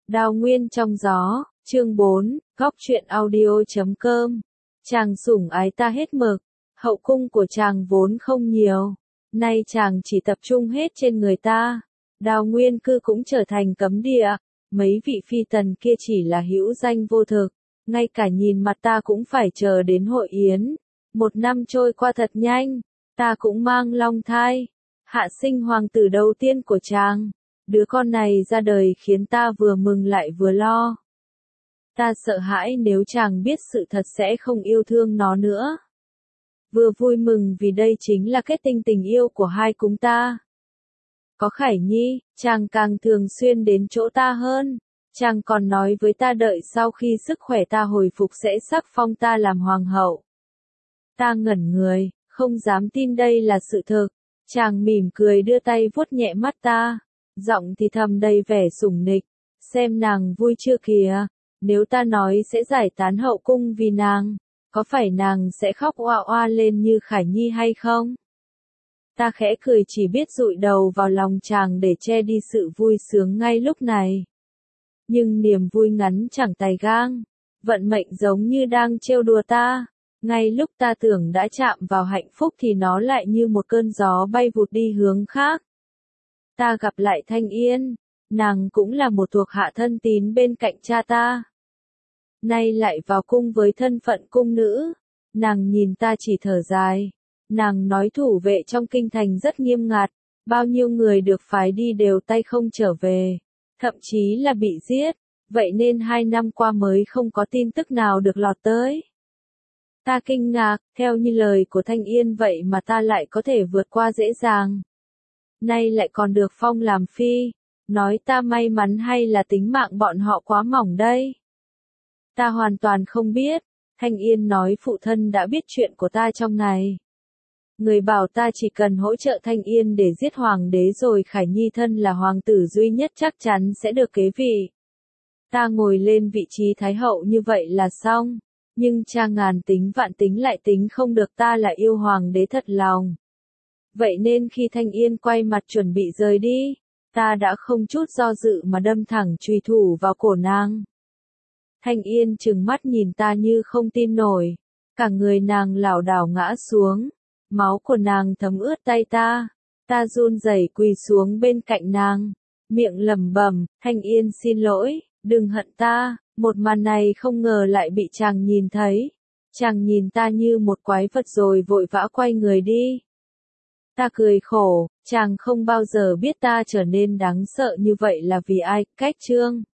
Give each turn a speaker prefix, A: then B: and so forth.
A: Đào nguyên trong gió, chương 4, góc truyện audio.com. Chàng sủng ái ta hết mực, hậu cung của chàng vốn không nhiều, nay chàng chỉ tập trung hết trên người ta. Đào nguyên cư cũng trở thành cấm địa, mấy vị phi tần kia chỉ là hữu danh vô thực, ngay cả nhìn mặt ta cũng phải chờ đến hội yến. Một năm trôi qua thật nhanh, ta cũng mang long thai, hạ sinh hoàng tử đầu tiên của chàng. Đứa con này ra đời khiến ta vừa mừng lại vừa lo. Ta sợ hãi nếu chàng biết sự thật sẽ không yêu thương nó nữa. Vừa vui mừng vì đây chính là kết tinh tình yêu của hai chúng ta. Có Khải Nhi, chàng càng thường xuyên đến chỗ ta hơn. Chàng còn nói với ta đợi sau khi sức khỏe ta hồi phục sẽ sắc phong ta làm hoàng hậu. Ta ngẩn người, không dám tin đây là sự thực. Chàng mỉm cười đưa tay vuốt nhẹ mắt ta, giọng thì thầm đầy vẻ sủng nịch. Xem nàng vui chưa kìa, nếu ta nói sẽ giải tán hậu cung vì nàng, có phải nàng sẽ khóc oa oa lên như Khải Nhi hay không? Ta khẽ cười chỉ biết dụi đầu vào lòng chàng để che đi sự vui sướng ngay lúc này. Nhưng niềm vui ngắn chẳng tài gang, vận mệnh giống như đang trêu đùa ta. Ngay lúc ta tưởng đã chạm vào hạnh phúc thì nó lại như một cơn gió bay vụt đi hướng khác. Ta gặp lại Thanh Yên, nàng cũng là một thuộc hạ thân tín bên cạnh cha ta. Nay lại vào cung với thân phận cung nữ, nàng nhìn ta chỉ thở dài. Nàng nói thủ vệ trong kinh thành rất nghiêm ngặt, bao nhiêu người được phái đi đều tay không trở về, thậm chí là bị giết, vậy nên 2 năm qua mới không có tin tức nào được lọt tới. Ta kinh ngạc, theo như lời của Thanh Yên vậy mà ta lại có thể vượt qua dễ dàng. Nay lại còn được phong làm phi, nói ta may mắn hay là tính mạng bọn họ quá mỏng đây. Ta hoàn toàn không biết, Thanh Yên nói phụ thân đã biết chuyện của ta trong ngày. Người bảo ta chỉ cần hỗ trợ Thanh Yên để giết hoàng đế rồi Khải Nhi thân là hoàng tử duy nhất chắc chắn sẽ được kế vị. Ta ngồi lên vị trí thái hậu như vậy là xong. Nhưng cha ngàn tính vạn tính lại tính không được ta là yêu hoàng đế thật lòng. Vậy nên khi Thanh Yên quay mặt chuẩn bị rời đi, ta đã không chút do dự mà đâm thẳng chùy thủ vào cổ nàng. Thanh Yên trừng mắt nhìn ta như không tin nổi, cả người nàng lảo đảo ngã xuống, máu của nàng thấm ướt tay ta. Ta run rẩy quỳ xuống bên cạnh nàng, miệng lẩm bẩm, Thanh Yên xin lỗi, đừng hận ta. Một màn này không ngờ lại bị chàng nhìn thấy. Chàng nhìn ta như một quái vật rồi vội vã quay người đi. Ta cười khổ, chàng không bao giờ biết ta trở nên đáng sợ như vậy là vì ai. Cách chương